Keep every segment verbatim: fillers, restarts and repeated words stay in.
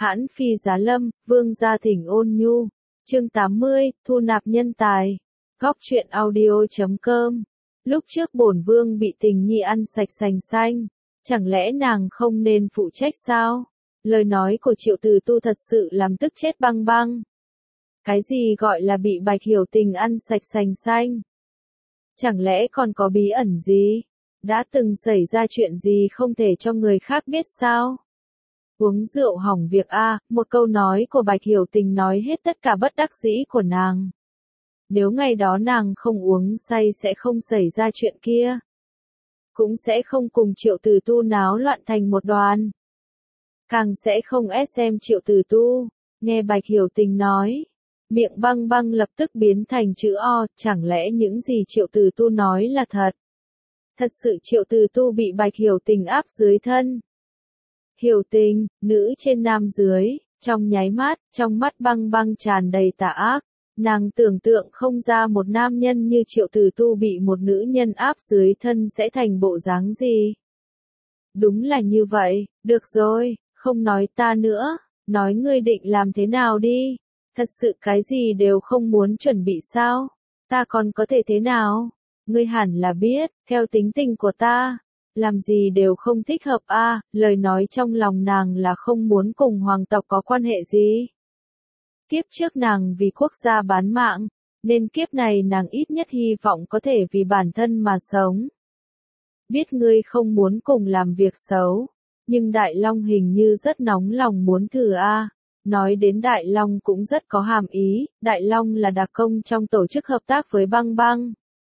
Hãn Phi Giá Lâm, Vương Gia Thỉnh Ôn Nhu. Chương tám mươi, thu nạp nhân tài. Góc truyện audio chấm com. Lúc trước bổn vương bị tình nhi ăn sạch sành xanh, chẳng lẽ nàng không nên phụ trách sao? Lời nói của Triệu Từ Tu thật sự làm tức chết Băng Băng. Cái gì gọi là bị Bạch Hiểu Tình ăn sạch sành xanh? Chẳng lẽ còn có bí ẩn gì? Đã từng xảy ra chuyện gì không thể cho người khác biết sao? Uống rượu hỏng việc a, một câu nói của Bạch Hiểu Tình nói hết tất cả bất đắc dĩ của nàng. Nếu ngày đó nàng không uống say sẽ không xảy ra chuyện kia. Cũng sẽ không cùng Triệu Từ Tu náo loạn thành một đoàn. Càng sẽ không ép xem Triệu Từ Tu. Nghe Bạch Hiểu Tình nói, miệng Băng Băng lập tức biến thành chữ O, chẳng lẽ những gì Triệu Từ Tu nói là thật? Thật sự Triệu Từ Tu bị Bạch Hiểu Tình áp dưới thân. Hiểu Tình, nữ trên nam dưới, trong nháy mắt, trong mắt Băng Băng tràn đầy tà ác. Nàng tưởng tượng không ra một nam nhân như Triệu Từ Tu bị một nữ nhân áp dưới thân sẽ thành bộ dáng gì. Đúng là như vậy, được rồi, không nói ta nữa, nói ngươi định làm thế nào đi. Thật sự cái gì đều không muốn chuẩn bị sao? Ta còn có thể thế nào? Ngươi hẳn là biết, theo tính tình của ta, làm gì đều không thích hợp a. À, lời nói trong lòng nàng là không muốn cùng hoàng tộc có quan hệ gì. Kiếp trước nàng vì quốc gia bán mạng, nên kiếp này nàng ít nhất hy vọng có thể vì bản thân mà sống. Biết ngươi không muốn cùng làm việc xấu, nhưng Đại Long hình như rất nóng lòng muốn thử a. À. Nói đến Đại Long cũng rất có hàm ý, Đại Long là đặc công trong tổ chức hợp tác với Băng Băng.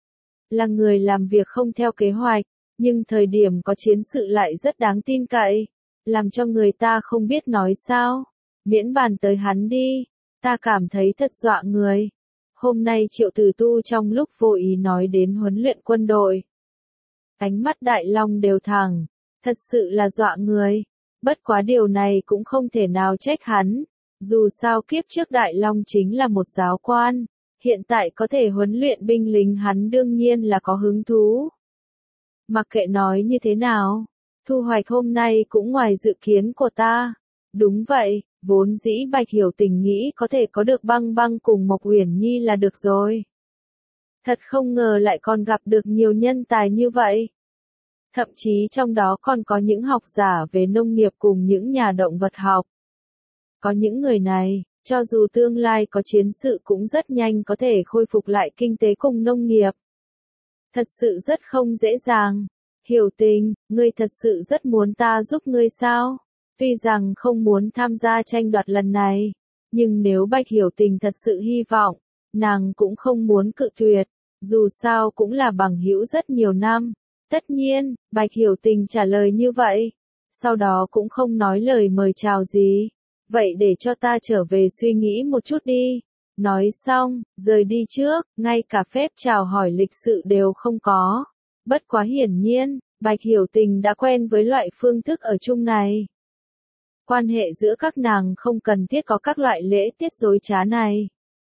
Là người làm việc không theo kế hoạch, nhưng thời điểm có chiến sự lại rất đáng tin cậy, làm cho người ta không biết nói sao. Miễn bàn tới hắn đi, ta cảm thấy thật dọa người. Hôm nay Triệu Từ Tu trong lúc vô ý nói đến huấn luyện quân đội. Ánh mắt Đại Long đều thẳng, thật sự là dọa người. Bất quá điều này cũng không thể nào trách hắn, dù sao kiếp trước Đại Long chính là một giáo quan, hiện tại có thể huấn luyện binh lính hắn đương nhiên là có hứng thú. Mặc kệ nói như thế nào, thu hoạch hôm nay cũng ngoài dự kiến của ta. Đúng vậy, vốn dĩ Bạch Hiểu Tình nghĩ có thể có được Băng Băng cùng Mộc Uyển Nhi là được rồi. Thật không ngờ lại còn gặp được nhiều nhân tài như vậy. Thậm chí trong đó còn có những học giả về nông nghiệp cùng những nhà động vật học. Có những người này, cho dù tương lai có chiến sự cũng rất nhanh có thể khôi phục lại kinh tế cùng nông nghiệp. Thật sự rất không dễ dàng. Hiểu Tình, ngươi thật sự rất muốn ta giúp ngươi sao? Tuy rằng không muốn tham gia tranh đoạt lần này, nhưng nếu Bạch Hiểu Tình thật sự hy vọng, nàng cũng không muốn cự tuyệt, dù sao cũng là bằng hữu rất nhiều năm. Tất nhiên, Bạch Hiểu Tình trả lời như vậy, sau đó cũng không nói lời mời chào gì. Vậy để cho ta trở về suy nghĩ một chút đi. Nói xong, rời đi trước, ngay cả phép chào hỏi lịch sự đều không có. Bất quá hiển nhiên, Bạch Hiểu Tình đã quen với loại phương thức ở chung này. Quan hệ giữa các nàng không cần thiết có các loại lễ tiết dối trá này.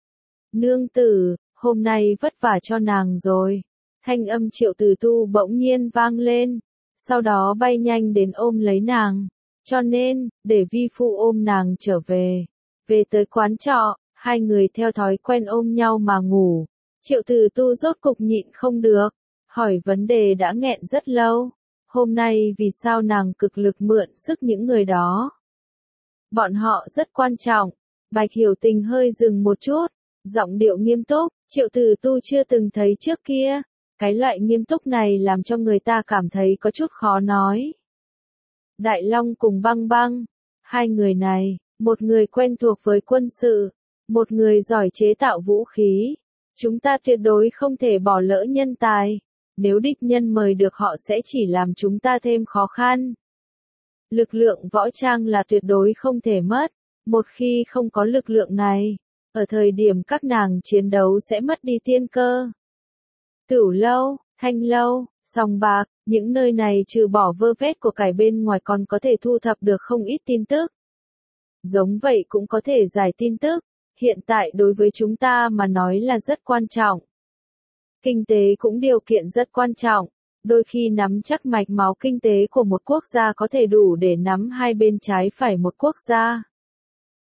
Nương tử, hôm nay vất vả cho nàng rồi. Thanh âm Triệu Từ Tu bỗng nhiên vang lên, sau đó bay nhanh đến ôm lấy nàng. Cho nên, để vi phu ôm nàng trở về. Về tới quán trọ, hai người theo thói quen ôm nhau mà ngủ. Triệu Từ Tu rốt cục nhịn không được, hỏi vấn đề đã nghẹn rất lâu. Hôm nay vì sao nàng cực lực mượn sức những người đó? Bọn họ rất quan trọng. Bạch Hiểu Tình hơi dừng một chút, giọng điệu nghiêm túc, Triệu Từ Tu chưa từng thấy trước kia. Cái loại nghiêm túc này làm cho người ta cảm thấy có chút khó nói. Đại Long cùng Băng Băng, hai người này, một người quen thuộc với quân sự, một người giỏi chế tạo vũ khí. Chúng ta tuyệt đối không thể bỏ lỡ nhân tài, nếu địch nhân mời được họ sẽ chỉ làm chúng ta thêm khó khăn. Lực lượng võ trang là tuyệt đối không thể mất, một khi không có lực lượng này, ở thời điểm các nàng chiến đấu sẽ mất đi tiên cơ. Tửu lâu, thanh lâu, sòng bạc, những nơi này trừ bỏ vơ vét của cải bên ngoài còn có thể thu thập được không ít tin tức. Giống vậy cũng có thể giải tin tức, hiện tại đối với chúng ta mà nói là rất quan trọng. Kinh tế cũng điều kiện rất quan trọng, đôi khi nắm chắc mạch máu kinh tế của một quốc gia có thể đủ để nắm hai bên trái phải một quốc gia.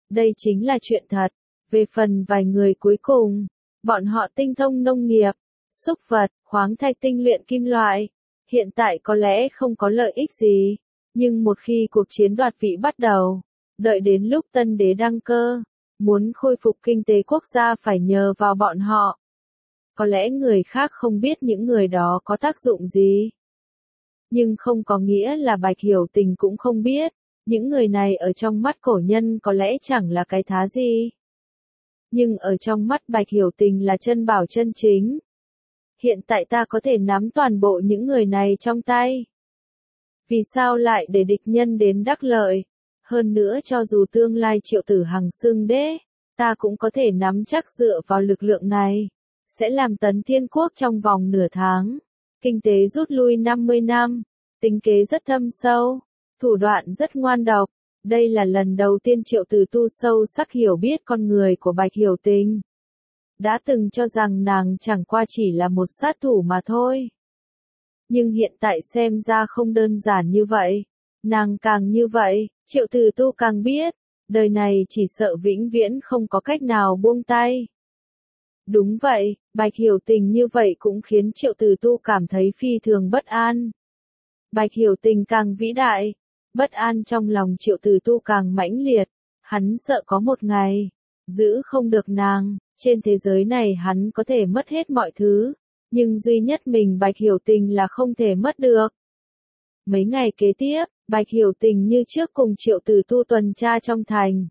Đây chính là chuyện thật. Về phần vài người cuối cùng, bọn họ tinh thông nông nghiệp, súc vật, khoáng thạch tinh luyện kim loại. Hiện tại có lẽ không có lợi ích gì, nhưng một khi cuộc chiến đoạt vị bắt đầu, đợi đến lúc tân đế đăng cơ, muốn khôi phục kinh tế quốc gia phải nhờ vào bọn họ. Có lẽ người khác không biết những người đó có tác dụng gì. Nhưng không có nghĩa là Bạch Hiểu Tình cũng không biết, những người này ở trong mắt cổ nhân có lẽ chẳng là cái thá gì. Nhưng ở trong mắt Bạch Hiểu Tình là chân bảo chân chính. Hiện tại ta có thể nắm toàn bộ những người này trong tay. Vì sao lại để địch nhân đến đắc lợi? Hơn nữa cho dù tương lai Triệu Tử Hằng xưng đế, ta cũng có thể nắm chắc dựa vào lực lượng này, sẽ làm Tấn Thiên Quốc trong vòng nửa tháng. Kinh tế rút lui năm mươi năm, tính kế rất thâm sâu, thủ đoạn rất ngoan độc. Đây là lần đầu tiên Triệu Tử Tu sâu sắc hiểu biết con người của Bạch Hiểu Tình. Đã từng cho rằng nàng chẳng qua chỉ là một sát thủ mà thôi. Nhưng hiện tại xem ra không đơn giản như vậy. Nàng càng như vậy, Triệu Tử Tu càng biết, đời này chỉ sợ vĩnh viễn không có cách nào buông tay. Đúng vậy, Bạch Hiểu Tình như vậy cũng khiến Triệu Tử Tu cảm thấy phi thường bất an. Bạch Hiểu Tình càng vĩ đại, bất an trong lòng Triệu Tử Tu càng mãnh liệt, hắn sợ có một ngày, giữ không được nàng, trên thế giới này hắn có thể mất hết mọi thứ, nhưng duy nhất mình Bạch Hiểu Tình là không thể mất được. Mấy ngày kế tiếp, Bạch Hiểu Tình như trước cùng Triệu Tử Tu tuần tra trong thành.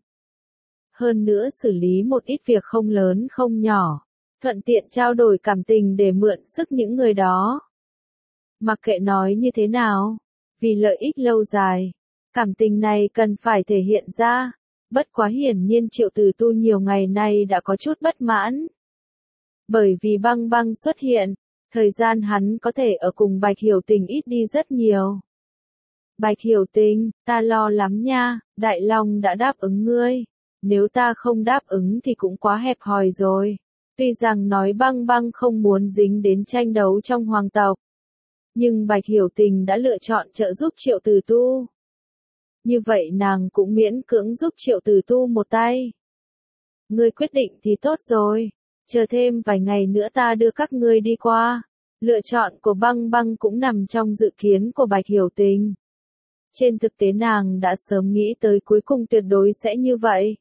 Hơn nữa xử lý một ít việc không lớn không nhỏ, thuận tiện trao đổi cảm tình để mượn sức những người đó. Mặc kệ nói như thế nào, vì lợi ích lâu dài, cảm tình này cần phải thể hiện ra. Bất quá hiển nhiên Triệu Tử Tu nhiều ngày nay đã có chút bất mãn. Bởi vì Băng Băng xuất hiện, thời gian hắn có thể ở cùng Bạch Hiểu Tình ít đi rất nhiều. Bạch Hiểu Tình, ta lo lắm nha, Đại Long đã đáp ứng ngươi. Nếu ta không đáp ứng thì cũng quá hẹp hòi rồi. Tuy rằng nói Băng Băng không muốn dính đến tranh đấu trong hoàng tộc, nhưng Bạch Hiểu Tình đã lựa chọn trợ giúp Triệu Tử Tu. Như vậy nàng cũng miễn cưỡng giúp Triệu Tử Tu một tay. Ngươi quyết định thì tốt rồi, chờ thêm vài ngày nữa ta đưa các ngươi đi qua. Lựa chọn của Băng Băng cũng nằm trong dự kiến của Bạch Hiểu Tình. Trên thực tế nàng đã sớm nghĩ tới cuối cùng tuyệt đối sẽ như vậy.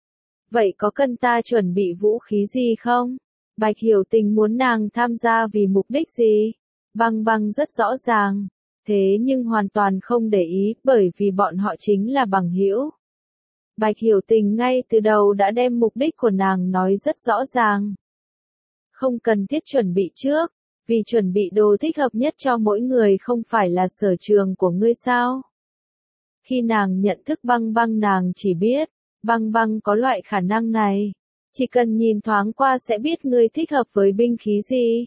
Vậy có cần ta chuẩn bị vũ khí gì không? Bạch Hiểu Tình muốn nàng tham gia vì mục đích gì? Băng Băng rất rõ ràng. Thế nhưng hoàn toàn không để ý, bởi vì bọn họ chính là bằng hữu. Bạch Hiểu Tình ngay từ đầu đã đem mục đích của nàng nói rất rõ ràng. Không cần thiết chuẩn bị trước, vì chuẩn bị đồ thích hợp nhất cho mỗi người không phải là sở trường của ngươi sao? Khi nàng nhận thức Băng Băng nàng chỉ biết, Băng Băng có loại khả năng này. Chỉ cần nhìn thoáng qua sẽ biết ngươi thích hợp với binh khí gì.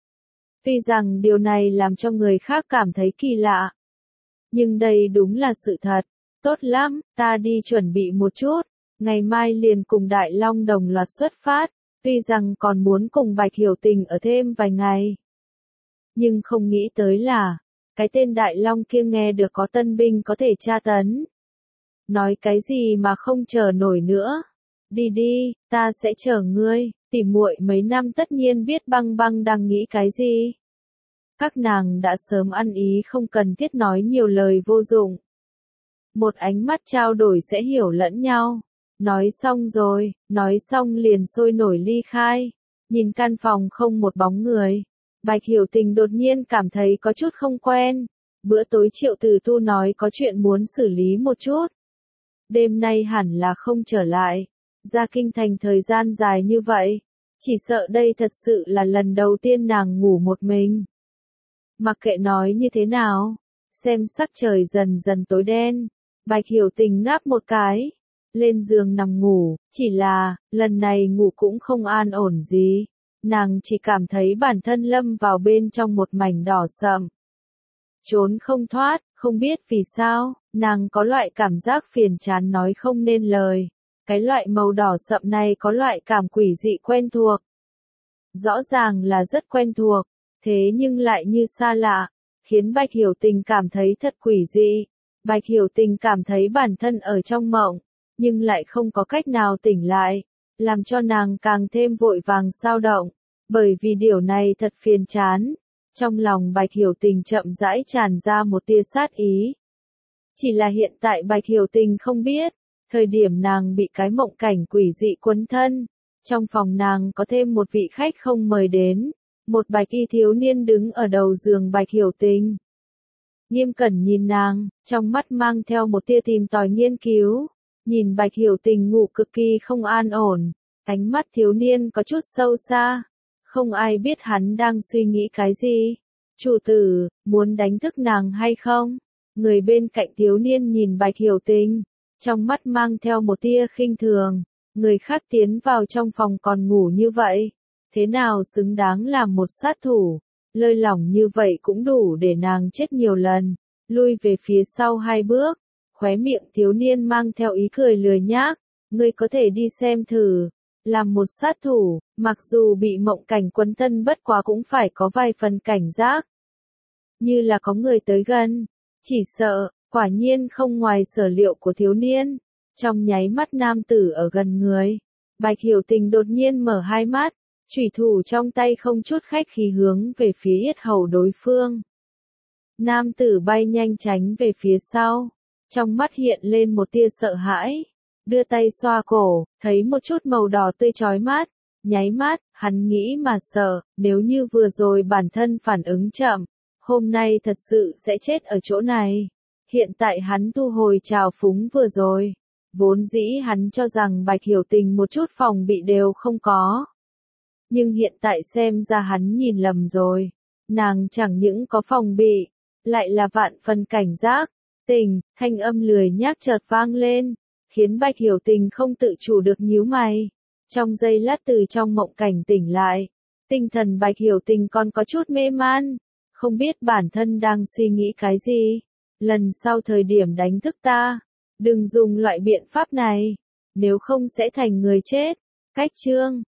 Tuy rằng điều này làm cho người khác cảm thấy kỳ lạ. Nhưng đây đúng là sự thật. Tốt lắm, ta đi chuẩn bị một chút. Ngày mai liền cùng Đại Long đồng loạt xuất phát. Tuy rằng còn muốn cùng Bạch Hiểu Tình ở thêm vài ngày. Nhưng không nghĩ tới là, cái tên Đại Long kia nghe được có tân binh có thể tra tấn. Nói cái gì mà không chờ nổi nữa. Đi đi, ta sẽ chờ ngươi. Tỉ muội mấy năm tất nhiên biết Băng Băng đang nghĩ cái gì. Các nàng đã sớm ăn ý không cần thiết nói nhiều lời vô dụng. Một ánh mắt trao đổi sẽ hiểu lẫn nhau. Nói xong rồi, nói xong liền sôi nổi ly khai. Nhìn căn phòng không một bóng người. Bạch Hiểu Tình đột nhiên cảm thấy có chút không quen. Bữa tối Triệu Tử Tu nói có chuyện muốn xử lý một chút. Đêm nay hẳn là không trở lại. Ra kinh thành thời gian dài như vậy. Chỉ sợ đây thật sự là lần đầu tiên nàng ngủ một mình. Mặc kệ nói như thế nào, xem sắc trời dần dần tối đen, Bạch Hiểu Tình ngáp một cái, lên giường nằm ngủ, chỉ là, lần này ngủ cũng không an ổn gì, nàng chỉ cảm thấy bản thân lâm vào bên trong một mảnh đỏ sậm. Trốn không thoát, không biết vì sao, nàng có loại cảm giác phiền chán nói không nên lời. Cái loại màu đỏ sậm này có loại cảm quỷ dị quen thuộc. Rõ ràng là rất quen thuộc, thế nhưng lại như xa lạ, khiến Bạch Hiểu Tình cảm thấy thật quỷ dị. Bạch Hiểu Tình cảm thấy bản thân ở trong mộng, nhưng lại không có cách nào tỉnh lại, làm cho nàng càng thêm vội vàng xao động, bởi vì điều này thật phiền chán. Trong lòng Bạch Hiểu Tình chậm rãi tràn ra một tia sát ý. Chỉ là hiện tại Bạch Hiểu Tình không biết, thời điểm nàng bị cái mộng cảnh quỷ dị quấn thân, trong phòng nàng có thêm một vị khách không mời đến, một bạch y thiếu niên đứng ở đầu giường Bạch Hiểu Tình. Nghiêm cẩn nhìn nàng, trong mắt mang theo một tia tìm tòi nghiên cứu, nhìn Bạch Hiểu Tình ngủ cực kỳ không an ổn, ánh mắt thiếu niên có chút sâu xa, không ai biết hắn đang suy nghĩ cái gì. Chủ tử, muốn đánh thức nàng hay không? Người bên cạnh thiếu niên nhìn Bạch Hiểu Tình, trong mắt mang theo một tia khinh thường, người khác tiến vào trong phòng còn ngủ như vậy, thế nào xứng đáng làm một sát thủ, lơi lỏng như vậy cũng đủ để nàng chết nhiều lần. Lui về phía sau hai bước, khóe miệng thiếu niên mang theo ý cười lười nhác, ngươi có thể đi xem thử, làm một sát thủ, mặc dù bị mộng cảnh quấn thân bất quá cũng phải có vài phần cảnh giác. Như là có người tới gần, chỉ sợ, quả nhiên không ngoài sở liệu của thiếu niên. Trong nháy mắt nam tử ở gần người, Bạch Hiểu Tình đột nhiên mở hai mắt, chủy thủ trong tay không chút khách khí hướng về phía yết hầu đối phương. Nam tử bay nhanh tránh về phía sau, trong mắt hiện lên một tia sợ hãi, đưa tay xoa cổ, thấy một chút màu đỏ tươi chói mắt, nháy mắt, hắn nghĩ mà sợ, nếu như vừa rồi bản thân phản ứng chậm, hôm nay thật sự sẽ chết ở chỗ này. Hiện tại hắn thu hồi trào phúng vừa rồi, vốn dĩ hắn cho rằng Bạch Hiểu Tình một chút phòng bị đều không có. Nhưng hiện tại xem ra hắn nhìn lầm rồi, nàng chẳng những có phòng bị, lại là vạn phần cảnh giác. Tình, thanh âm lười nhác chợt vang lên, khiến Bạch Hiểu Tình không tự chủ được nhíu mày. Trong giây lát từ trong mộng cảnh tỉnh lại, tinh thần Bạch Hiểu Tình còn có chút mê man, không biết bản thân đang suy nghĩ cái gì. Lần sau thời điểm đánh thức ta, đừng dùng loại biện pháp này, nếu không sẽ thành người chết. Cách chương